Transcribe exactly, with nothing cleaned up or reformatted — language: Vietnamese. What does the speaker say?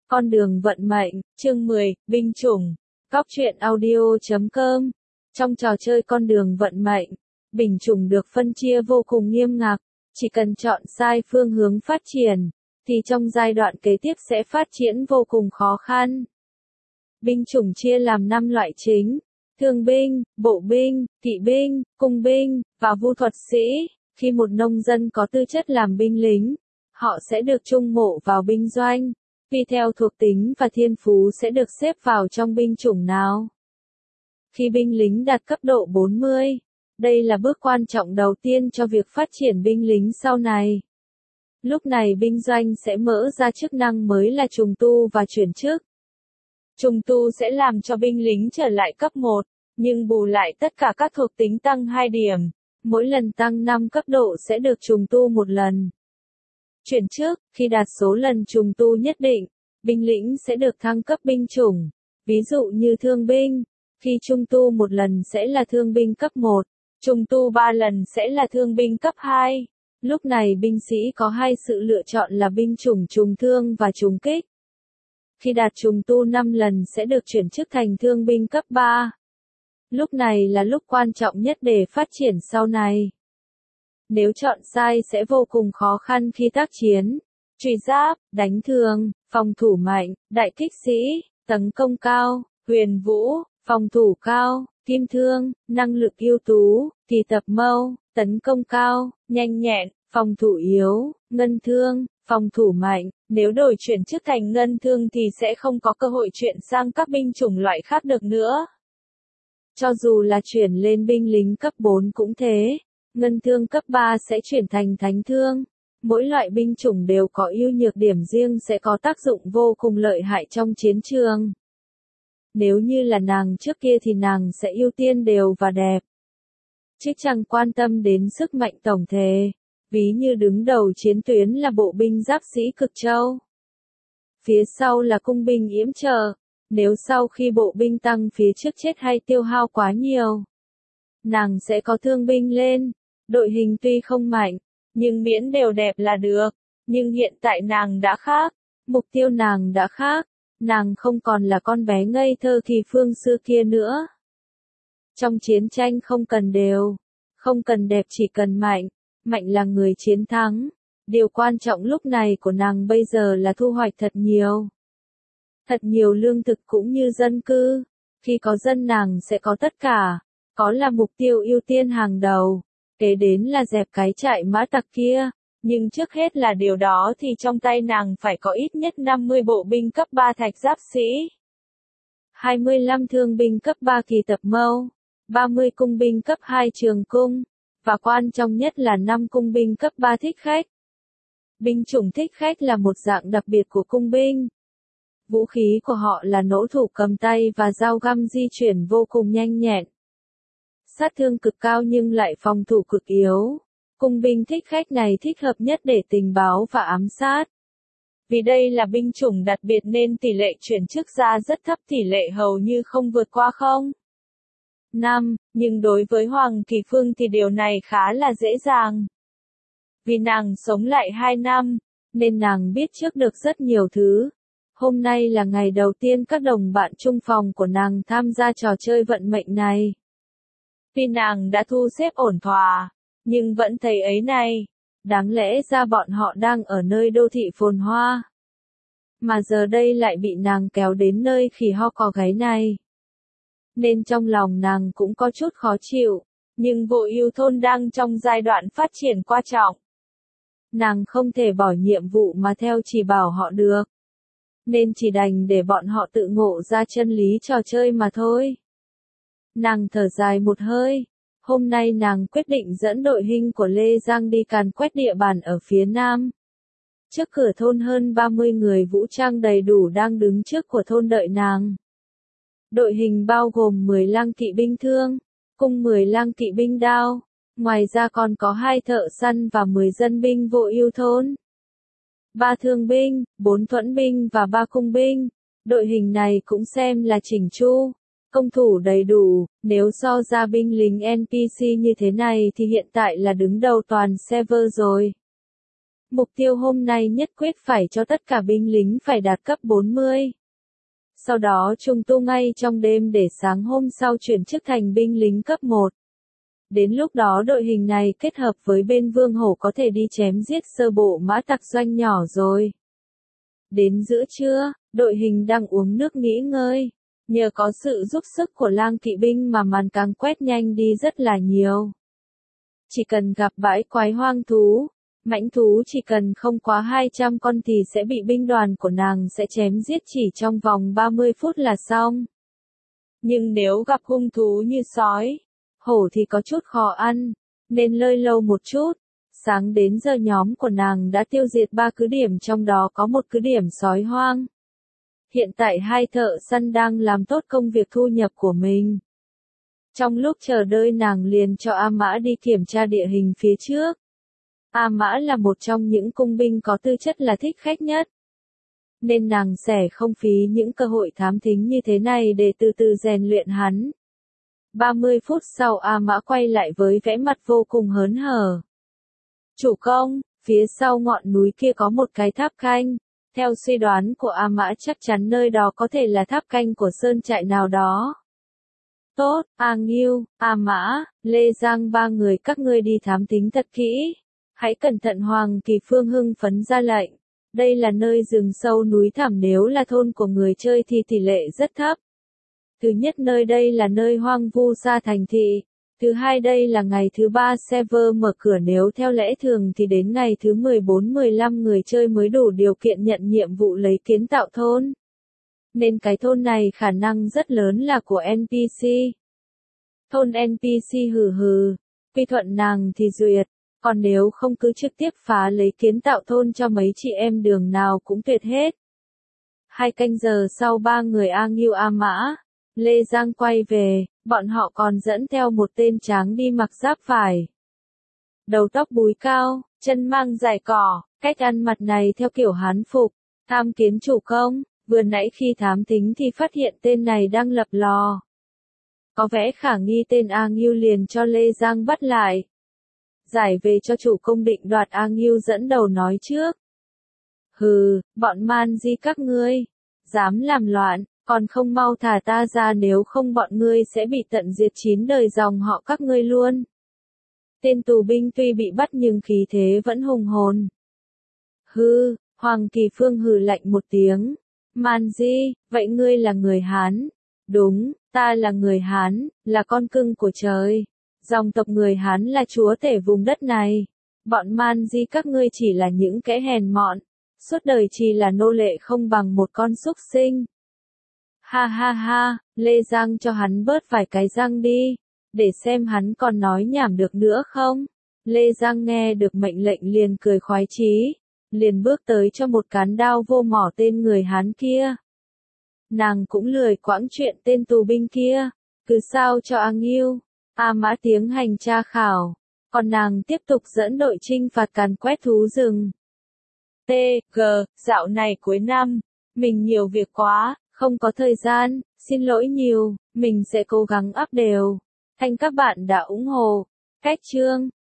Con đường vận mệnh, chương mười, binh chủng. Cóc truyện audio chấm com. Trong trò chơi con đường vận mệnh, binh chủng được phân chia vô cùng nghiêm ngặt, chỉ cần chọn sai phương hướng phát triển, thì trong giai đoạn kế tiếp sẽ phát triển vô cùng khó khăn. Binh chủng chia làm năm loại chính: thương binh, bộ binh, kỵ binh, cung binh, và vu thuật sĩ. Khi một nông dân có tư chất làm binh lính, họ sẽ được chung mộ vào binh doanh, vì theo thuộc tính và thiên phú sẽ được xếp vào trong binh chủng nào. Khi binh lính đạt cấp độ bốn mươi, đây là bước quan trọng đầu tiên cho việc phát triển binh lính sau này. Lúc này binh doanh sẽ mở ra chức năng mới là trùng tu và chuyển chức. Trùng tu sẽ làm cho binh lính trở lại cấp một, nhưng bù lại tất cả các thuộc tính tăng hai điểm. Mỗi lần tăng năm cấp độ sẽ được trùng tu một lần. Chuyển chức, khi đạt số lần trùng tu nhất định, binh lính sẽ được thăng cấp binh chủng. Ví dụ như thương binh, khi trùng tu một lần sẽ là thương binh cấp một, trùng tu ba lần sẽ là thương binh cấp hai. Lúc này binh sĩ có hai sự lựa chọn là binh chủng trùng thương và trùng kích. Khi đạt trùng tu năm lần sẽ được chuyển chức thành thương binh cấp ba. Lúc này là lúc quan trọng nhất để phát triển sau này. Nếu chọn sai sẽ vô cùng khó khăn khi tác chiến. Truy giáp, đánh thường, phòng thủ mạnh, đại kích sĩ, tấn công cao, huyền vũ, phòng thủ cao, kim thương, năng lực ưu tú, kỳ tập mâu, tấn công cao, nhanh nhẹn, phòng thủ yếu, ngân thương, phòng thủ mạnh. Nếu đổi chuyển chức thành ngân thương thì sẽ không có cơ hội chuyển sang các binh chủng loại khác được nữa. Cho dù là chuyển lên binh lính cấp bốn cũng thế, ngân thương cấp ba sẽ chuyển thành thánh thương. Mỗi loại binh chủng đều có ưu nhược điểm riêng sẽ có tác dụng vô cùng lợi hại trong chiến trường. Nếu như là nàng trước kia thì nàng sẽ ưu tiên đều và đẹp, chứ chẳng quan tâm đến sức mạnh tổng thể. Ví như đứng đầu chiến tuyến là bộ binh giáp sĩ Cực Châu, phía sau là cung binh Yểm Trợ. Nếu sau khi bộ binh tăng phía trước chết hay tiêu hao quá nhiều, nàng sẽ có thương binh lên. Đội hình tuy không mạnh, nhưng miễn đều đẹp là được. Nhưng hiện tại nàng đã khác, mục tiêu nàng đã khác. Nàng không còn là con bé ngây thơ kỳ phương xưa kia nữa. Trong chiến tranh không cần đều, không cần đẹp, chỉ cần mạnh. Mạnh là người chiến thắng. Điều quan trọng lúc này của nàng bây giờ là thu hoạch thật nhiều. Thật nhiều lương thực cũng như dân cư. Khi có dân nàng sẽ có tất cả. Có là mục tiêu ưu tiên hàng đầu. Kế đến là dẹp cái trại mã tặc kia. Nhưng trước hết là điều đó thì trong tay nàng phải có ít nhất năm mươi bộ binh cấp ba thạch giáp sĩ, hai mươi lăm thương binh cấp ba kỳ tập mâu, ba mươi cung binh cấp hai trường cung, và quan trọng nhất là năm cung binh cấp ba thích khách. Binh chủng thích khách là một dạng đặc biệt của cung binh. Vũ khí của họ là nỗ thủ cầm tay và dao găm di chuyển vô cùng nhanh nhẹn. Sát thương cực cao nhưng lại phòng thủ cực yếu. Cung binh thích khách này thích hợp nhất để tình báo và ám sát. Vì đây là binh chủng đặc biệt nên tỷ lệ chuyển chức ra rất thấp, tỷ lệ hầu như không vượt qua không. năm, nhưng đối với Hoàng Kỳ Phương thì điều này khá là dễ dàng. Vì nàng sống lại hai năm, nên nàng biết trước được rất nhiều thứ. Hôm nay là ngày đầu tiên các đồng bạn chung phòng của nàng tham gia trò chơi vận mệnh này. Vì nàng đã thu xếp ổn thỏa, nhưng vẫn thấy ấy này, đáng lẽ ra bọn họ đang ở nơi đô thị phồn hoa, mà giờ đây lại bị nàng kéo đến nơi khỉ ho cò gáy này. Nên trong lòng nàng cũng có chút khó chịu, nhưng Vô Ưu Thôn đang trong giai đoạn phát triển quan trọng. Nàng không thể bỏ nhiệm vụ mà theo chỉ bảo họ được, nên chỉ đành để bọn họ tự ngộ ra chân lý trò chơi mà thôi. Nàng thở dài một hơi. Hôm nay nàng quyết định dẫn đội hình của Lê Giang đi càn quét địa bàn ở phía nam. Trước cửa thôn hơn ba mươi người vũ trang đầy đủ đang đứng trước của thôn đợi nàng. Đội hình bao gồm mười lang kỵ binh thương, cùng mười lang kỵ binh đao, ngoài ra còn có hai thợ săn và mười dân binh Vô Ưu Thôn. ba thương binh, bốn thuẫn binh và ba cung binh. Đội hình này cũng xem là chỉnh chu, công thủ đầy đủ. Nếu so ra binh lính en pê xê như thế này thì hiện tại là đứng đầu toàn server rồi. Mục tiêu hôm nay nhất quyết phải cho tất cả binh lính phải đạt cấp bốn mươi. Sau đó trùng tu ngay trong đêm để sáng hôm sau chuyển chức thành binh lính cấp một. Đến lúc đó đội hình này kết hợp với bên Vương Hổ có thể đi chém giết sơ bộ mã tặc doanh nhỏ rồi. Đến giữa trưa, đội hình đang uống nước nghỉ ngơi. Nhờ có sự giúp sức của lang kỵ binh mà màn càng quét nhanh đi rất là nhiều. Chỉ cần gặp bãi quái hoang thú, mãnh thú chỉ cần không quá hai trăm con thì sẽ bị binh đoàn của nàng sẽ chém giết chỉ trong vòng ba mươi phút là xong. Nhưng nếu gặp hung thú như sói, hổ thì có chút khó ăn, nên lơi lâu một chút. Sáng đến giờ nhóm của nàng đã tiêu diệt ba cứ điểm, trong đó có một cứ điểm sói hoang. Hiện tại hai thợ săn đang làm tốt công việc thu nhập của mình. Trong lúc chờ đợi nàng liền cho A Mã đi kiểm tra địa hình phía trước. A Mã là một trong những cung binh có tư chất là thích khách nhất. Nên nàng sẽ không phí những cơ hội thám thính như thế này để từ từ rèn luyện hắn. ba mươi phút sau A Mã quay lại với vẻ mặt vô cùng hớn hở. Chủ công, phía sau ngọn núi kia có một cái tháp canh. Theo suy đoán của A Mã chắc chắn nơi đó có thể là tháp canh của sơn trại nào đó. Tốt, A Ngưu, A Mã, Lê Giang ba người các ngươi đi thám thính thật kỹ. Hãy cẩn thận. Hoàng Kỳ Phương hưng phấn ra lệnh. Đây là nơi rừng sâu núi thẳm, nếu là thôn của người chơi thì tỷ lệ rất thấp. Thứ nhất, nơi đây là nơi hoang vu xa thành thị. Thứ hai, đây là ngày thứ ba server mở cửa, nếu theo lẽ thường thì đến ngày thứ mười bốn mười lăm người chơi mới đủ điều kiện nhận nhiệm vụ lấy kiến tạo thôn. Nên cái thôn này khả năng rất lớn là của en pê xê. Thôn en pê xê hừ hừ, quy thuận nàng thì duyệt, còn nếu không cứ trực tiếp phá lấy kiến tạo thôn cho mấy chị em đường nào cũng tuyệt hết. Hai canh giờ sau ba người A Ngưu A Mã, Lê Giang quay về, bọn họ còn dẫn theo một tên tráng đi mặc giáp vải. Đầu tóc búi cao, chân mang dài cỏ, cách ăn mặc này theo kiểu Hán phục. Tham kiến chủ công, vừa nãy khi thám thính thì phát hiện tên này đang lập lò. Có vẻ khả nghi, tên A Ngưu liền cho Lê Giang bắt lại. Giải về cho chủ công. Định đoạt A Ngưu dẫn đầu nói trước. Hừ, bọn man di các ngươi, dám làm loạn, còn không mau thả ta ra, nếu không bọn ngươi sẽ bị tận diệt chín đời dòng họ các ngươi luôn. Tên tù binh tuy bị bắt nhưng khí thế vẫn hùng hồn. Hừ, Hoàng Kỳ Phương hừ lạnh một tiếng. Man di, vậy ngươi là người Hán? Đúng, ta là người Hán, là con cưng của trời. Dòng tộc người Hán là chúa tể vùng đất này. Bọn man di các ngươi chỉ là những kẻ hèn mọn, suốt đời chỉ là nô lệ không bằng một con súc sinh. Ha ha ha, Lê Giang cho hắn bớt vài cái răng đi, để xem hắn còn nói nhảm được nữa không. Lê Giang nghe được mệnh lệnh liền cười khoái chí, liền bước tới cho một cán đao vô mỏ tên người Hán kia. Nàng cũng lười quãng chuyện tên tù binh kia, cứ sao cho A Ngưu, A Mã tiến hành tra khảo, còn nàng tiếp tục dẫn đội chinh phạt càn quét thú rừng. T G, dạo này cuối năm, mình nhiều việc quá, không có thời gian, xin lỗi nhiều, mình sẽ cố gắng up đều. Thanh các bạn đã ủng hộ. Cách chương